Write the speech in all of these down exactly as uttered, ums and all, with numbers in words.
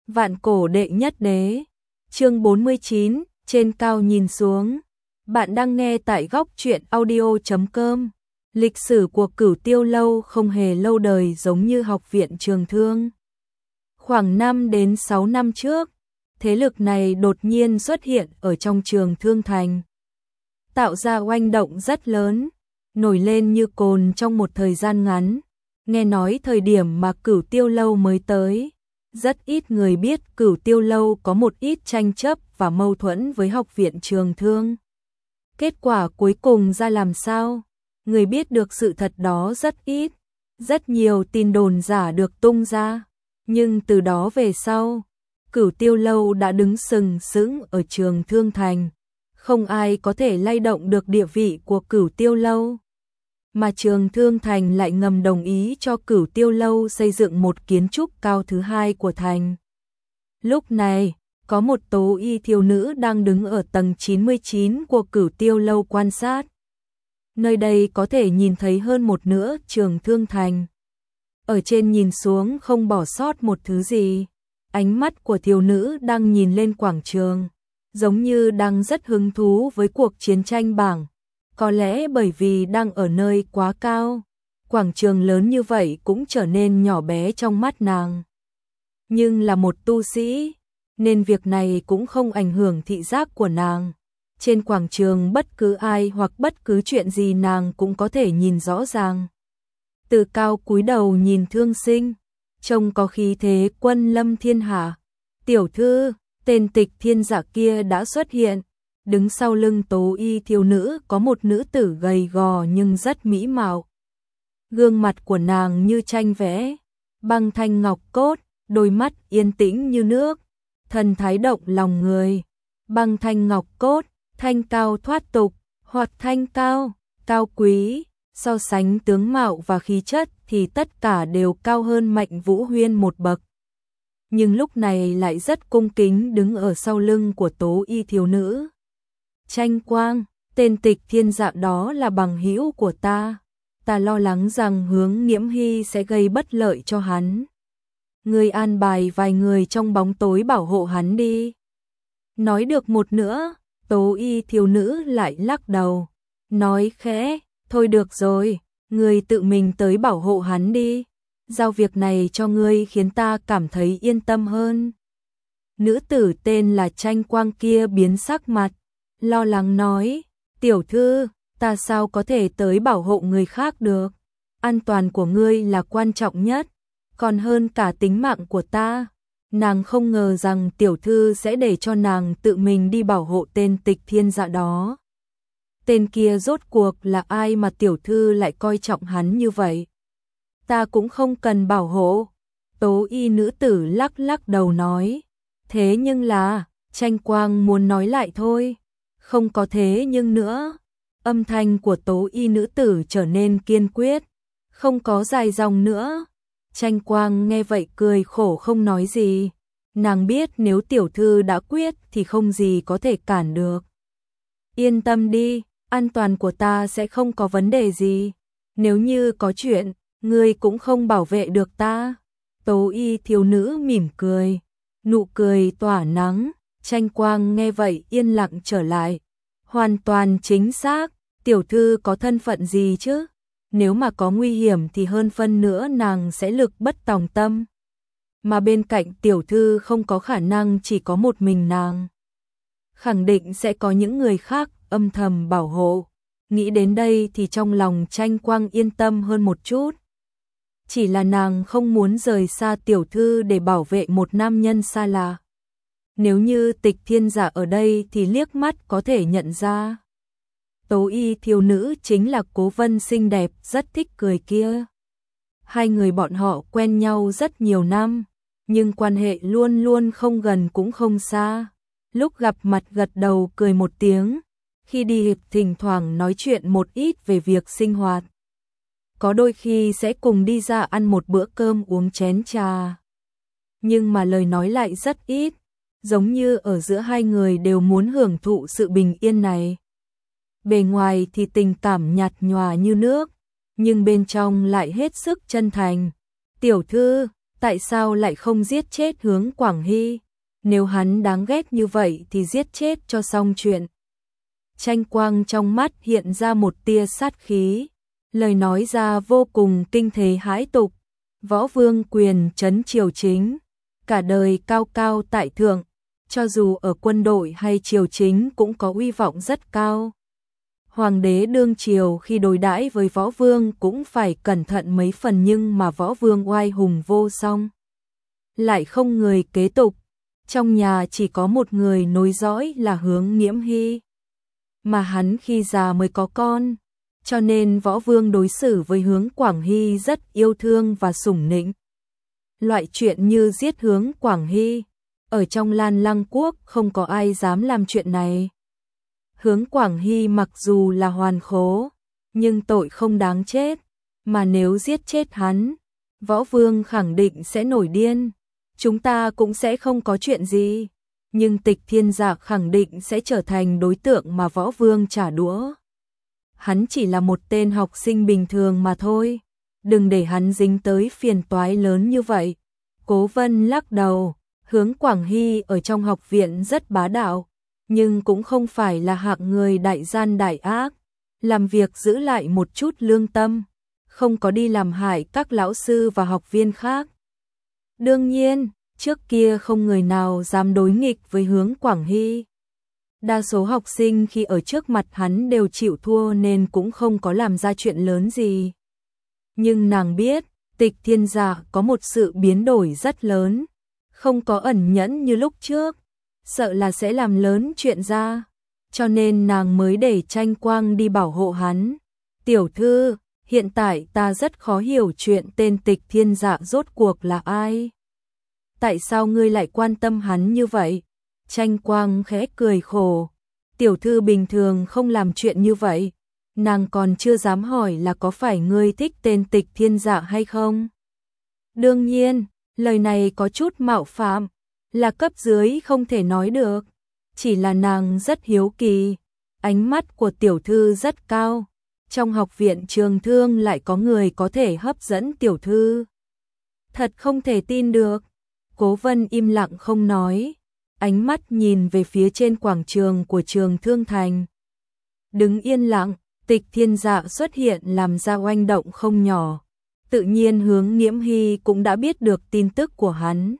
Vạn cổ đệ nhất đế. Chương bốn mươi chín, trên cao nhìn xuống. Bạn đang nghe tại góc truyện audio chấm com. Lịch sử của Cửu Tiêu lâu không hề lâu đời giống như Học viện Trường Thương. Khoảng năm đến sáu năm trước, thế lực này đột nhiên xuất hiện ở trong Trường Thương thành, tạo ra oanh động rất lớn, nổi lên như cồn trong một thời gian ngắn. Nghe nói thời điểm mà Cửu Tiêu lâu mới tới, rất ít người biết Cửu Tiêu lâu có một ít tranh chấp và mâu thuẫn với Học viện Trường Thương. Kết quả cuối cùng ra làm sao? Người biết được sự thật đó rất ít, rất nhiều tin đồn giả được tung ra, nhưng từ đó về sau, Cửu Tiêu lâu đã đứng sừng sững ở Trường Thương thành, không ai có thể lay động được địa vị của Cửu Tiêu lâu. Mà Trường Thương thành lại ngầm đồng ý cho Cửu Tiêu lâu xây dựng một kiến trúc cao thứ hai của thành. Lúc này, có một tố y thiếu nữ đang đứng ở tầng chín mươi chín của Cửu Tiêu lâu quan sát. Nơi đây có thể nhìn thấy hơn một nửa Trường Thương thành. Ở trên nhìn xuống không bỏ sót một thứ gì. Ánh mắt của thiếu nữ đang nhìn lên quảng trường, giống như đang rất hứng thú với cuộc chiến tranh bảng. Có lẽ bởi vì đang ở nơi quá cao, quảng trường lớn như vậy cũng trở nên nhỏ bé trong mắt nàng. Nhưng là một tu sĩ, nên việc này cũng không ảnh hưởng thị giác của nàng. Trên quảng trường bất cứ ai hoặc bất cứ chuyện gì nàng cũng có thể nhìn rõ ràng. Từ cao cúi đầu nhìn Thương Sinh, trông có khí thế quân lâm thiên hạ. Tiểu thư, tên Tịch Thiên Dạ kia đã xuất hiện. Đứng sau lưng tố y thiếu nữ có một nữ tử gầy gò nhưng rất mỹ mạo. Gương mặt của nàng như tranh vẽ, băng thanh ngọc cốt, đôi mắt yên tĩnh như nước, thần thái động lòng người. Băng thanh ngọc cốt, thanh cao thoát tục, hoặc thanh cao, cao quý, so sánh tướng mạo và khí chất thì tất cả đều cao hơn Mạnh Vũ Huyên một bậc. Nhưng lúc này lại rất cung kính đứng ở sau lưng của tố y thiếu nữ. Tranh Quang, tên Tịch Thiên Dạ đó là bằng hữu của ta. Ta lo lắng rằng Hướng Nghiễm Hy sẽ gây bất lợi cho hắn. Ngươi an bài vài người trong bóng tối bảo hộ hắn đi. Nói được một nữa, tố y thiếu nữ lại lắc đầu, nói khẽ, thôi được rồi, ngươi tự mình tới bảo hộ hắn đi. Giao việc này cho ngươi khiến ta cảm thấy yên tâm hơn. Nữ tử tên là Tranh Quang kia biến sắc mặt, lo lắng nói, tiểu thư, ta sao có thể tới bảo hộ người khác được, an toàn của ngươi là quan trọng nhất, còn hơn cả tính mạng của ta. Nàng không ngờ rằng tiểu thư sẽ để cho nàng tự mình đi bảo hộ tên Tịch Thiên Dạ đó. Tên kia rốt cuộc là ai mà tiểu thư lại coi trọng hắn như vậy? Ta cũng không cần bảo hộ. Tố y nữ tử lắc lắc đầu nói, thế nhưng là, Tranh Quang muốn nói lại thôi. Không có thế nhưng nữa. Âm thanh của tố y nữ tử trở nên kiên quyết, không có dài dòng nữa. Tranh Quang nghe vậy cười khổ không nói gì. Nàng biết nếu tiểu thư đã quyết thì không gì có thể cản được. Yên tâm đi, an toàn của ta sẽ không có vấn đề gì. Nếu như có chuyện, ngươi cũng không bảo vệ được ta. Tố y thiếu nữ mỉm cười, nụ cười tỏa nắng. Tranh Quang nghe vậy yên lặng trở lại. Hoàn toàn chính xác, tiểu thư có thân phận gì chứ? Nếu mà có nguy hiểm thì hơn phân nữa nàng sẽ lực bất tòng tâm. Mà bên cạnh tiểu thư không có khả năng chỉ có một mình nàng. Khẳng định sẽ có những người khác âm thầm bảo hộ. Nghĩ đến đây thì trong lòng Tranh Quang yên tâm hơn một chút. Chỉ là nàng không muốn rời xa tiểu thư để bảo vệ một nam nhân xa lạ. Nếu như Tịch Thiên Dạ ở đây thì liếc mắt có thể nhận ra. Tố y thiếu nữ chính là Cố Vân xinh đẹp rất thích cười kia. Hai người bọn họ quen nhau rất nhiều năm, nhưng quan hệ luôn luôn không gần cũng không xa. Lúc gặp mặt gật đầu cười một tiếng, khi đi thỉnh thoảng nói chuyện một ít về việc sinh hoạt. Có đôi khi sẽ cùng đi ra ăn một bữa cơm uống chén trà. Nhưng mà lời nói lại rất ít, giống như ở giữa hai người đều muốn hưởng thụ sự bình yên này. Bề ngoài thì tình cảm nhạt nhòa như nước, nhưng bên trong lại hết sức chân thành. Tiểu thư, Tại sao lại không giết chết Hướng Quảng Hy? Nếu hắn đáng ghét như vậy thì giết chết cho xong chuyện. Tranh Quang trong mắt hiện ra một tia sát khí, lời nói ra vô cùng kinh thế hãi tục. Võ vương quyền trấn triều chính, cả đời cao cao tại thượng, cho dù ở quân đội hay triều chính cũng có uy vọng rất cao. Hoàng đế đương triều khi đối đãi với võ vương cũng phải cẩn thận mấy phần, nhưng mà võ vương oai hùng vô song, lại không người kế tục. Trong nhà chỉ có một người nối dõi là Hướng Nghiễm Hy, mà hắn khi già mới có con, cho nên võ vương đối xử với Hướng Quảng Hy rất yêu thương và sủng nịnh. Loại chuyện như giết Hướng Quảng Hy, ở trong Lan Lăng quốc không có ai dám làm chuyện này. Hướng Quảng Hy mặc dù là hoàn khố, nhưng tội không đáng chết, mà nếu giết chết hắn, võ vương khẳng định sẽ nổi điên. Chúng ta cũng sẽ không có chuyện gì, nhưng Tịch Thiên Dạ khẳng định sẽ trở thành đối tượng mà võ vương trả đũa. Hắn chỉ là một tên học sinh bình thường mà thôi, đừng để hắn dính tới phiền toái lớn như vậy. Cố Vân lắc đầu, Hướng Quảng Hy ở trong học viện rất bá đạo, nhưng cũng không phải là hạng người đại gian đại ác, làm việc giữ lại một chút lương tâm, không có đi làm hại các lão sư và học viên khác. Đương nhiên, trước kia không người nào dám đối nghịch với Hướng Quảng Hy. Đa số học sinh khi ở trước mặt hắn đều chịu thua nên cũng không có làm ra chuyện lớn gì. Nhưng nàng biết, Tịch Thiên Dạ có một sự biến đổi rất lớn, không có ẩn nhẫn như lúc trước, sợ là sẽ làm lớn chuyện ra, cho nên nàng mới để Tranh Quang đi bảo hộ hắn. Tiểu thư, hiện tại ta rất khó hiểu chuyện tên Tịch Thiên Dạ rốt cuộc là ai. Tại sao ngươi lại quan tâm hắn như vậy? Tranh Quang khẽ cười khổ. Tiểu thư bình thường không làm chuyện như vậy. Nàng còn chưa dám hỏi là có phải ngươi thích tên Tịch Thiên Dạ hay không? Đương nhiên, lời này có chút mạo phạm, là cấp dưới không thể nói được. Chỉ là nàng rất hiếu kỳ. Ánh mắt của tiểu thư rất cao. Trong học viện Trường Thương lại có người có thể hấp dẫn tiểu thư. Thật không thể tin được. Cố Vân im lặng không nói, ánh mắt nhìn về phía trên quảng trường của Trường Thương Thành. Đứng yên lặng, Tịch Thiên Dạ xuất hiện làm ra oanh động không nhỏ. Tự nhiên Hướng Nghiễm Hy cũng đã biết được tin tức của hắn.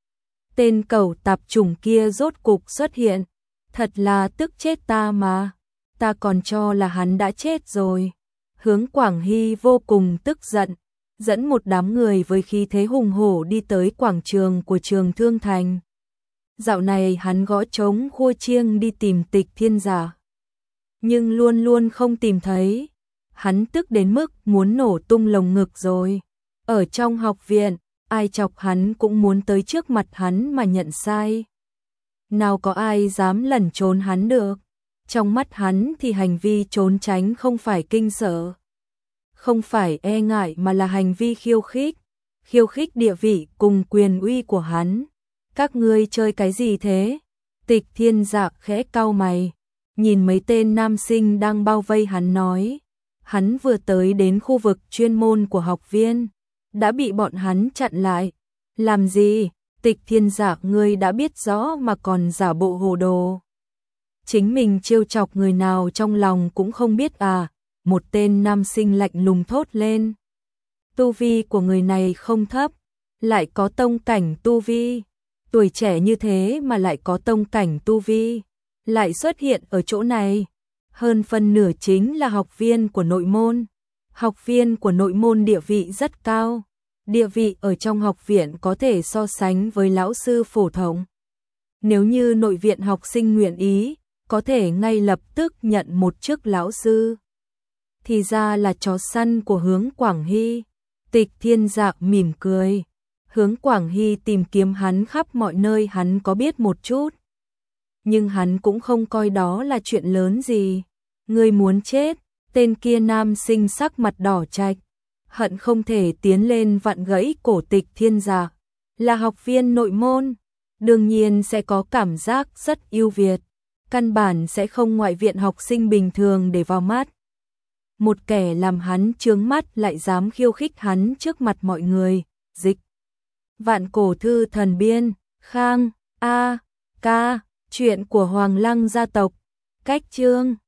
Tên cẩu tạp chủng kia rốt cục xuất hiện, thật là tức chết ta mà, ta còn cho là hắn đã chết rồi. Hướng Quảng Hy vô cùng tức giận, dẫn một đám người với khí thế hùng hổ đi tới quảng trường của Trường Thương Thành. Dạo này hắn gõ trống khua chiêng đi tìm Tịch Thiên Dạ, nhưng luôn luôn không tìm thấy. Hắn tức đến mức muốn nổ tung lồng ngực rồi. Ở trong học viện, ai chọc hắn cũng muốn tới trước mặt hắn mà nhận sai. Nào có ai dám lẩn trốn hắn được. Trong mắt hắn thì hành vi trốn tránh không phải kinh sợ, không phải e ngại mà là hành vi khiêu khích, khiêu khích địa vị cùng quyền uy của hắn. Các ngươi chơi cái gì thế? Tịch Thiên Dạ khẽ cau mày, nhìn mấy tên nam sinh đang bao vây hắn nói. Hắn vừa tới đến khu vực chuyên môn của học viên, đã bị bọn hắn chặn lại. Làm gì? Tịch Thiên Dạ, ngươi đã biết rõ mà còn giả bộ hồ đồ. Chính mình trêu chọc người nào trong lòng cũng không biết à? Một tên nam sinh lạnh lùng thốt lên. Tu vi của người này không thấp, lại có tông cảnh tu vi. Tuổi trẻ như thế mà lại có tông cảnh tu vi, lại xuất hiện ở chỗ này. Hơn phân nửa chính là học viên của nội môn. Học viên của nội môn địa vị rất cao. Địa vị ở trong học viện có thể so sánh với lão sư phổ thông. Nếu như nội viện học sinh nguyện ý, có thể ngay lập tức nhận một chức lão sư. Thì ra là chó săn của Hướng Quảng Hy. Tịch Thiên Dạ mỉm cười. Hướng Quảng Hy tìm kiếm hắn khắp mọi nơi hắn có biết một chút. Nhưng hắn cũng không coi đó là chuyện lớn gì. Ngươi muốn chết? Tên kia nam sinh sắc mặt đỏ chạch, hận không thể tiến lên vặn gãy cổ Tịch Thiên Dạ. Là học viên nội môn, đương nhiên sẽ có cảm giác rất ưu việt. Căn bản sẽ không ngoại viện học sinh bình thường để vào mắt. Một kẻ làm hắn chướng mắt lại dám khiêu khích hắn trước mặt mọi người. Dịch Vạn cổ thư thần biên, Khang, A, Ca, chuyện của Hoàng Lăng gia tộc, cách chương